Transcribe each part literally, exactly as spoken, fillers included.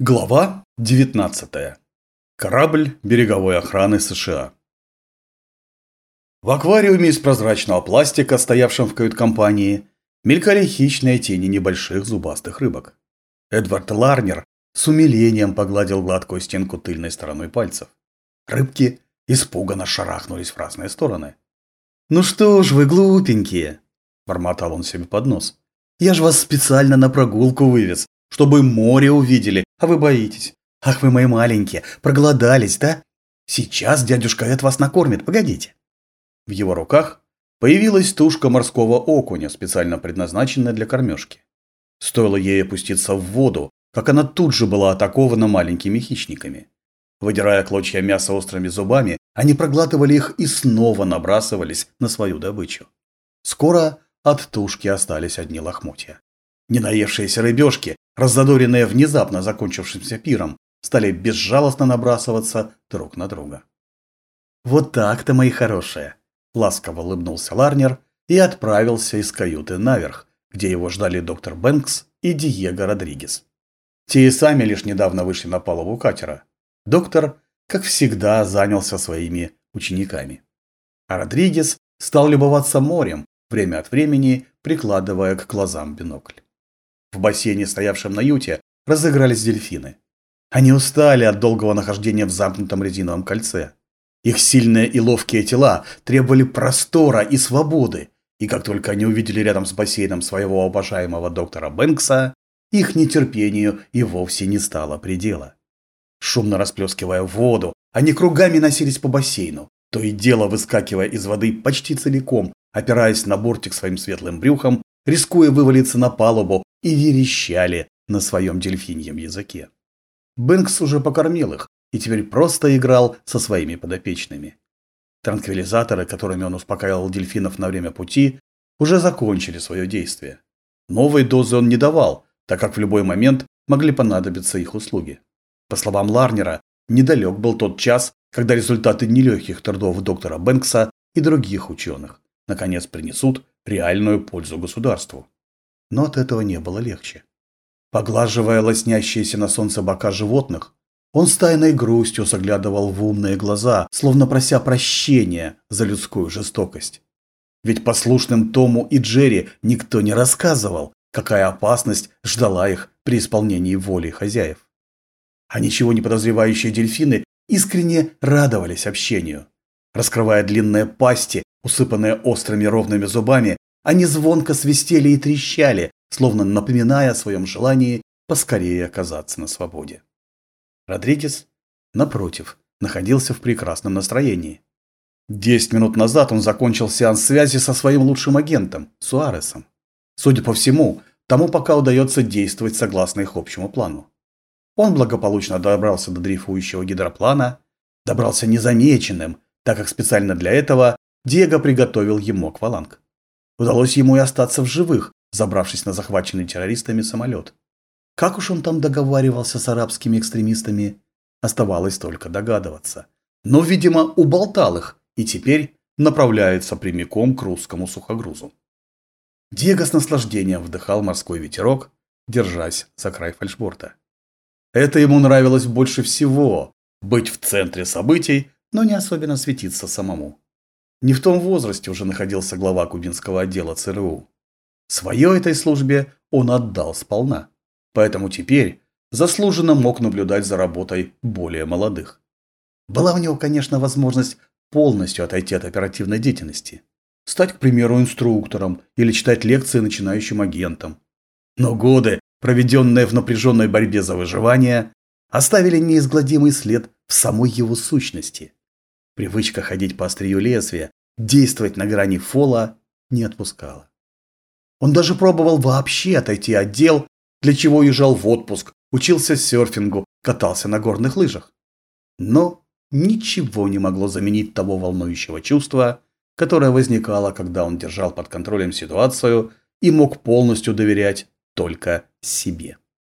Глава девятнадцатая. Корабль береговой охраны США. В аквариуме из прозрачного пластика, стоявшем в кают-компании, мелькали хищные тени небольших зубастых рыбок. Эдвард Ларнер с умилением погладил гладкую стенку тыльной стороной пальцев. Рыбки испуганно шарахнулись в разные стороны. «Ну что ж вы, глупенькие!» – бормотал он себе под нос. «Я ж вас специально на прогулку вывез, чтобы море увидели, а вы боитесь. Ах вы мои маленькие, проголодались, да? Сейчас дядюшка Эд вас накормит, погодите». В его руках появилась тушка морского окуня, специально предназначенная для кормежки. Стоило ей опуститься в воду, как она тут же была атакована маленькими хищниками. Выдирая клочья мяса острыми зубами, они проглатывали их и снова набрасывались на свою добычу. Скоро от тушки остались одни лохмотья. Ненаевшиеся рыбешки, раззадоренные внезапно закончившимся пиром, стали безжалостно набрасываться друг на друга. «Вот так-то, мои хорошие!» – ласково улыбнулся Ларнер и отправился из каюты наверх, где его ждали доктор Бэнкс и Диего Родригес. Те и сами лишь недавно вышли на палубу катера. Доктор, как всегда, занялся своими учениками. А Родригес стал любоваться морем, время от времени прикладывая к глазам бинокль. В бассейне, стоявшем на юте, разыгрались дельфины. Они устали от долгого нахождения в замкнутом резиновом кольце. Их сильные и ловкие тела требовали простора и свободы, и как только они увидели рядом с бассейном своего обожаемого доктора Бэнкса, их нетерпению и вовсе не стало предела. Шумно расплескивая воду, они кругами носились по бассейну, то и дело выскакивая из воды почти целиком, опираясь на бортик своим светлым брюхом, рискуя вывалиться на палубу, и верещали на своем дельфиньем языке. Бэнкс уже покормил их и теперь просто играл со своими подопечными. Транквилизаторы, которыми он успокаивал дельфинов на время пути, уже закончили свое действие. Новой дозы он не давал, так как в любой момент могли понадобиться их услуги. По словам Ларнера, недалек был тот час, когда результаты нелегких трудов доктора Бэнкса и других ученых наконец принесут реальную пользу государству. Но от этого не было легче. Поглаживая лоснящиеся на солнце бока животных, он с тайной грустью заглядывал в умные глаза, словно прося прощения за людскую жестокость. Ведь послушным Тому и Джерри никто не рассказывал, какая опасность ждала их при исполнении воли хозяев. А ничего не подозревающие дельфины искренне радовались общению. Раскрывая длинные пасти, усыпанные острыми ровными зубами, они звонко свистели и трещали, словно напоминая о своем желании поскорее оказаться на свободе. Родригес, напротив, находился в прекрасном настроении. Десять минут назад он закончил сеанс связи со своим лучшим агентом, Суаресом. Судя по всему, тому пока удается действовать согласно их общему плану. Он благополучно добрался до дрейфующего гидроплана, добрался незамеченным, так как специально для этого Диего приготовил ему акваланг. Удалось ему и остаться в живых, забравшись на захваченный террористами самолет. Как уж он там договаривался с арабскими экстремистами, оставалось только догадываться. Но, видимо, уболтал их и теперь направляется прямиком к русскому сухогрузу. Диего с наслаждением вдыхал морской ветерок, держась за край фальшборта. Это ему нравилось больше всего – быть в центре событий, но не особенно светиться самому. Не в том возрасте уже находился глава кубинского отдела ЦРУ. Свое этой службе он отдал сполна, поэтому теперь заслуженно мог наблюдать за работой более молодых. Была у него, конечно, возможность полностью отойти от оперативной деятельности, стать, к примеру, инструктором или читать лекции начинающим агентам. Но годы, проведенные в напряженной борьбе за выживание, оставили неизгладимый след в самой его сущности. Привычка ходить по острию лезвия, действовать на грани фола не отпускала. Он даже пробовал вообще отойти от дел, для чего уезжал в отпуск, учился серфингу, катался на горных лыжах. Но ничего не могло заменить того волнующего чувства, которое возникало, когда он держал под контролем ситуацию и мог полностью доверять только себе.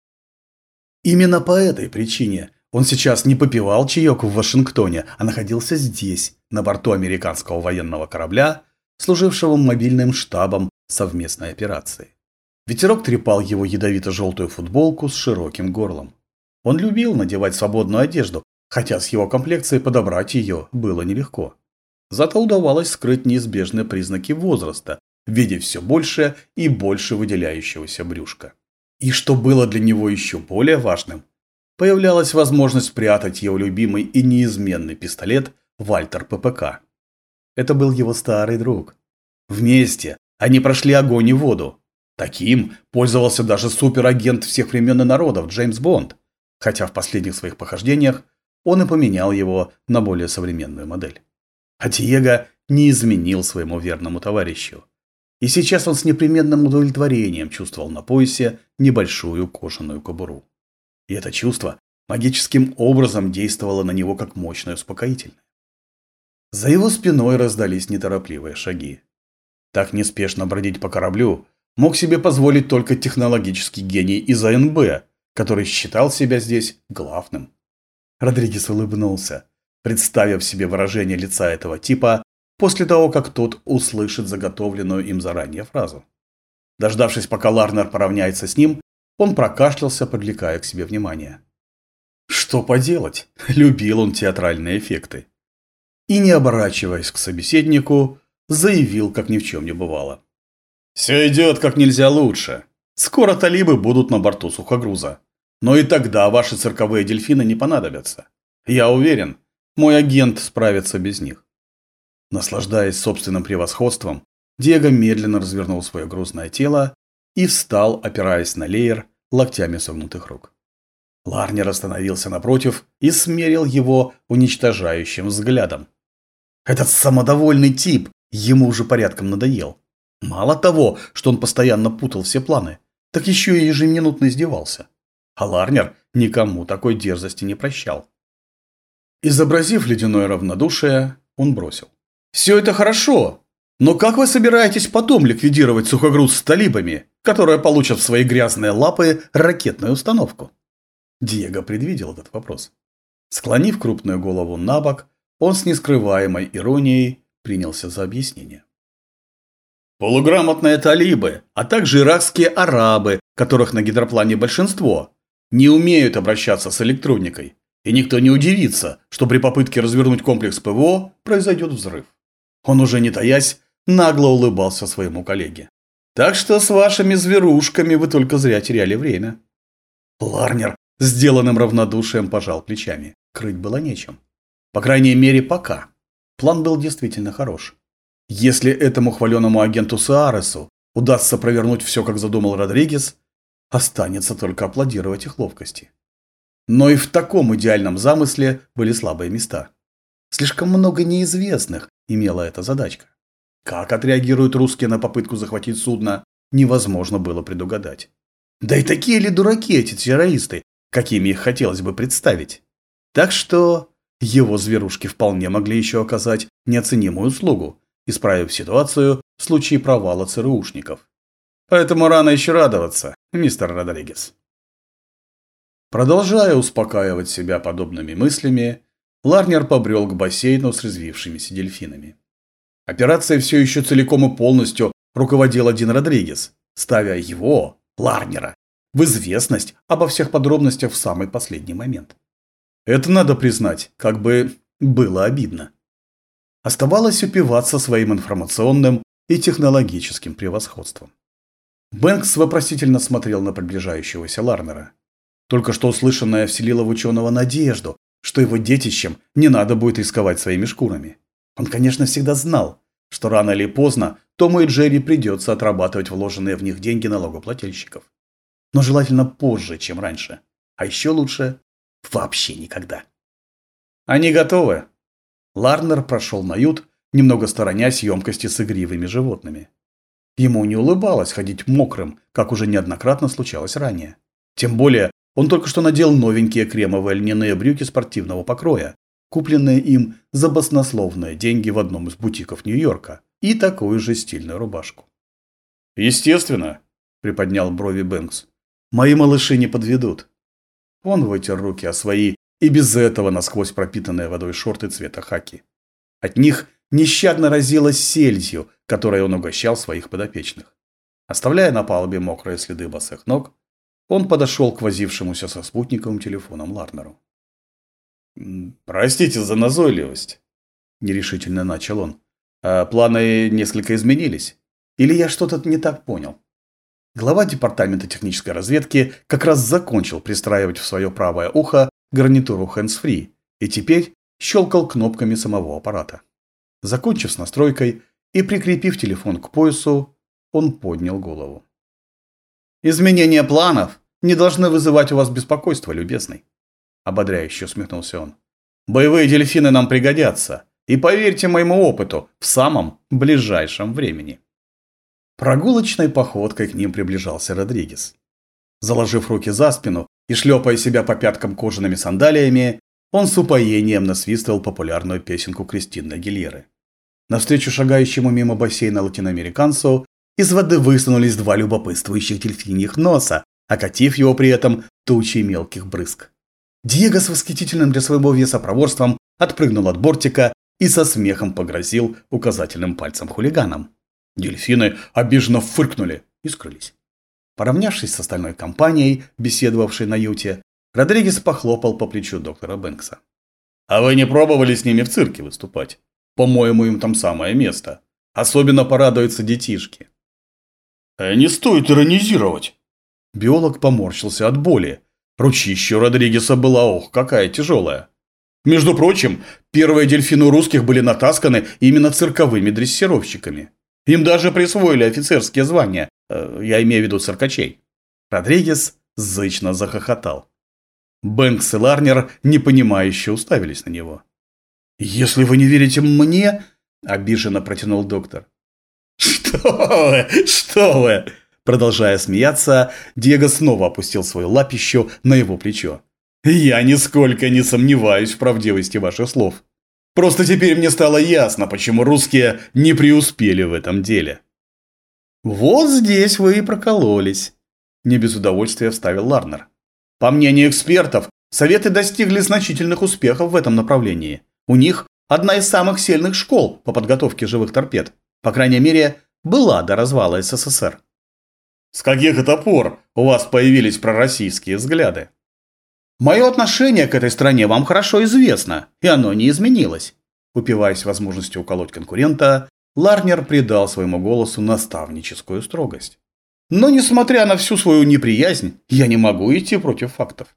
Именно по этой причине он сейчас не попивал чаек в Вашингтоне, а находился здесь, на борту американского военного корабля, служившего мобильным штабом совместной операции. Ветерок трепал его ядовито-желтую футболку с широким горлом. Он любил надевать свободную одежду, хотя с его комплекцией подобрать ее было нелегко. Зато удавалось скрыть неизбежные признаки возраста в виде все больше и больше выделяющегося брюшка. И что было для него еще более важным, появлялась возможность спрятать его любимый и неизменный пистолет Вальтер ППК. Это был его старый друг. Вместе они прошли огонь и воду. Таким пользовался даже суперагент всех времен и народов Джеймс Бонд, хотя в последних своих похождениях он и поменял его на более современную модель. А Диего не изменил своему верному товарищу. И сейчас он с непременным удовлетворением чувствовал на поясе небольшую кожаную кобуру. И это чувство магическим образом действовало на него как мощное успокоительное. За его спиной раздались неторопливые шаги. Так неспешно бродить по кораблю мог себе позволить только технологический гений из А Н Б, который считал себя здесь главным. Родригес улыбнулся, представив себе выражение лица этого типа после того, как тот услышит заготовленную им заранее фразу. Дождавшись, пока Ларнер поравняется с ним, он прокашлялся, привлекая к себе внимание. Что поделать, любил он театральные эффекты. И, не оборачиваясь к собеседнику, заявил, как ни в чем не бывало. «Все идет как нельзя лучше. Скоро талибы будут на борту сухогруза. Но и тогда ваши цирковые дельфины не понадобятся. Я уверен, мой агент справится без них». Наслаждаясь собственным превосходством, Диего медленно развернул свое грузное тело и встал, опираясь на леер локтями согнутых рук. Ларнер остановился напротив и смерил его уничтожающим взглядом. Этот самодовольный тип ему уже порядком надоел. Мало того, что он постоянно путал все планы, так еще и ежеминутно издевался. А Ларнер никому такой дерзости не прощал. Изобразив ледяное равнодушие, он бросил. «Все это хорошо, но как вы собираетесь потом ликвидировать сухогруз с талибами, которые получат в свои грязные лапы ракетную установку?» Диего предвидел этот вопрос. Склонив крупную голову на бок, он с нескрываемой иронией принялся за объяснение. Полуграмотные талибы, а также иракские арабы, которых на гидроплане большинство, не умеют обращаться с электроникой, и никто не удивится, что при попытке развернуть комплекс П В О произойдет взрыв. Он уже не таясь, нагло улыбался своему коллеге. Так что с вашими зверушками вы только зря теряли время. Ларнер сделанным равнодушием пожал плечами. Крыть было нечем. По крайней мере, пока. План был действительно хорош. Если этому хваленому агенту Сааресу удастся провернуть все, как задумал Родригес, останется только аплодировать их ловкости. Но и в таком идеальном замысле были слабые места. Слишком много неизвестных имела эта задачка. Как отреагируют русские на попытку захватить судно, невозможно было предугадать. Да и такие ли дураки эти террористы, какими их хотелось бы представить? Так что его зверушки вполне могли еще оказать неоценимую услугу, исправив ситуацию в случае провала ЦРУшников. Поэтому рано еще радоваться, мистер Родригес. Продолжая успокаивать себя подобными мыслями, Ларнер побрел к бассейну с резвившимися дельфинами. Операцией все еще целиком и полностью руководил один Родригес, ставя его, Ларнера, в известность обо всех подробностях в самый последний момент. Это, надо признать, как бы было обидно. Оставалось упиваться своим информационным и технологическим превосходством. Бэнкс вопросительно смотрел на приближающегося Ларнера. Только что услышанное вселило в ученого надежду, что его детищам не надо будет рисковать своими шкурами. Он, конечно, всегда знал, что рано или поздно Тому и Джерри придется отрабатывать вложенные в них деньги налогоплательщиков. Но желательно позже, чем раньше. А еще лучше вообще никогда. Они готовы. Ларнер прошел на ют, немного сторонясь емкости с игривыми животными. Ему не улыбалось ходить мокрым, как уже неоднократно случалось ранее. Тем более, он только что надел новенькие кремовые льняные брюки спортивного покроя, купленные им за баснословные деньги в одном из бутиков Нью-Йорка, и такую же стильную рубашку. «Естественно», – приподнял брови Бэнкс, – «мои малыши не подведут». Он вытер руки о свои и без этого насквозь пропитанные водой шорты цвета хаки. От них нещадно разило сельдью, которой он угощал своих подопечных. Оставляя на палубе мокрые следы босых ног, Он подошел к возившемуся со спутниковым телефоном Ларнеру. «Простите за назойливость», – нерешительно начал он. «А планы несколько изменились? Или я что-то не так понял?» Глава департамента технической разведки как раз закончил пристраивать в свое правое ухо гарнитуру hands-free и теперь щелкал кнопками самого аппарата. Закончив с настройкой и прикрепив телефон к поясу, он поднял голову. «Изменения планов не должны вызывать у вас беспокойства, любезный», – ободряюще усмехнулся он. «Боевые дельфины нам пригодятся, и поверьте моему опыту, в самом ближайшем времени». Прогулочной походкой к ним приближался Родригес. Заложив руки за спину и шлепая себя по пяткам кожаными сандалиями, он с упоением насвистывал популярную песенку Кристины Агилеры. Навстречу шагающему мимо бассейна латиноамериканцу из воды высунулись два любопытствующих дельфиньих носа, окатив его при этом тучей мелких брызг. Диего с восхитительным для своего веса проворством отпрыгнул от бортика и со смехом погрозил указательным пальцем хулиганам. Дельфины обиженно фыркнули и скрылись. Поравнявшись с остальной компанией, беседовавшей на юте, Родригес похлопал по плечу доктора Бэнкса. «А вы не пробовали с ними в цирке выступать? По-моему, им там самое место. Особенно порадуются детишки». «Не стоит иронизировать!» Биолог поморщился от боли. Ручища Родригеса была, ох, какая тяжелая. Между прочим, первые дельфины у русских были натасканы именно цирковыми дрессировщиками. Им даже присвоили офицерские звания, э, я имею в виду циркачей. Родригес зычно захохотал. Бэнкс и Ларнер непонимающе уставились на него. «Если вы не верите мне...» – обиженно протянул доктор. «Что вы, что вы!» Продолжая смеяться, Диего снова опустил свою лапищу на его плечо. «Я нисколько не сомневаюсь в правдивости ваших слов. Просто теперь мне стало ясно, почему русские не преуспели в этом деле». «Вот здесь вы и прокололись», – не без удовольствия вставил Ларнер. «По мнению экспертов, Советы достигли значительных успехов в этом направлении. У них одна из самых сильных школ по подготовке живых торпед. По крайней мере, была до развала СССР». «С каких это пор у вас появились пророссийские взгляды?» «Мое отношение к этой стране вам хорошо известно, и оно не изменилось». Упиваясь возможностью уколоть конкурента, Ларнер придал своему голосу наставническую строгость. «Но, несмотря на всю свою неприязнь, я не могу идти против фактов».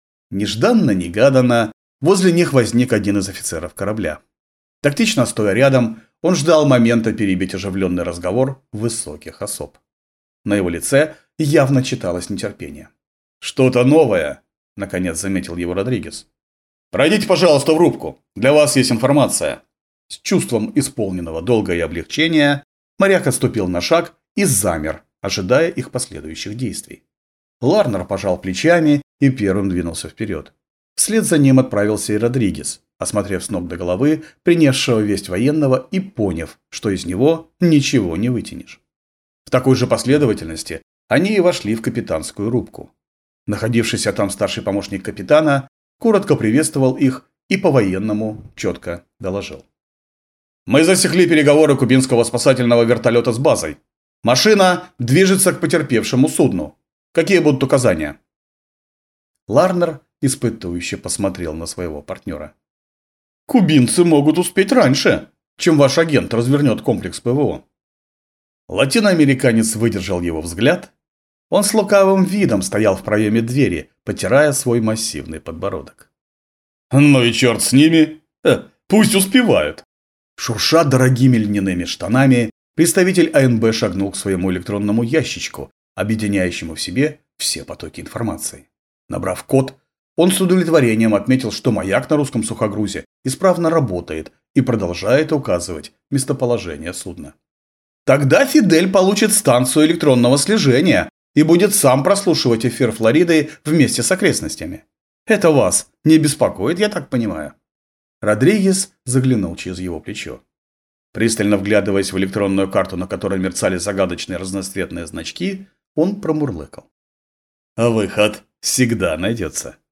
Нежданно-негаданно возле них возник один из офицеров корабля. Тактично стоя рядом, он ждал момента перебить оживленный разговор высоких особ. На его лице явно читалось нетерпение. «Что-то новое», – наконец заметил его Родригес. «Пройдите, пожалуйста, в рубку. Для вас есть информация». С чувством исполненного долга и облегчения моряк отступил на шаг и замер, ожидая их последующих действий. Ларнер пожал плечами и первым двинулся вперед. Вслед за ним отправился и Родригес, осмотрев с ног до головы принесшего весть военного и поняв, что из него ничего не вытянешь. В такой же последовательности они и вошли в капитанскую рубку. Находившийся там старший помощник капитана коротко приветствовал их и по-военному четко доложил. «Мы засекли переговоры кубинского спасательного вертолета с базой. Машина движется к потерпевшему судну. Какие будут указания?» Ларнер испытующе посмотрел на своего партнера. «Кубинцы могут успеть раньше, чем ваш агент развернет комплекс ПВО». Латиноамериканец выдержал его взгляд. Он с лукавым видом стоял в проеме двери, потирая свой массивный подбородок. «Ну и черт с ними! Э, пусть успевают!» Шурша дорогими льняными штанами, представитель АНБ шагнул к своему электронному ящичку, объединяющему в себе все потоки информации. Набрав код, он с удовлетворением отметил, что маяк на русском сухогрузе исправно работает и продолжает указывать местоположение судна. Тогда Фидель получит станцию электронного слежения и будет сам прослушивать эфир Флориды вместе с окрестностями. Это вас не беспокоит, я так понимаю?» Родригес заглянул через его плечо. Пристально вглядываясь в электронную карту, на которой мерцали загадочные разноцветные значки, он промурлыкал: «Выход всегда найдется».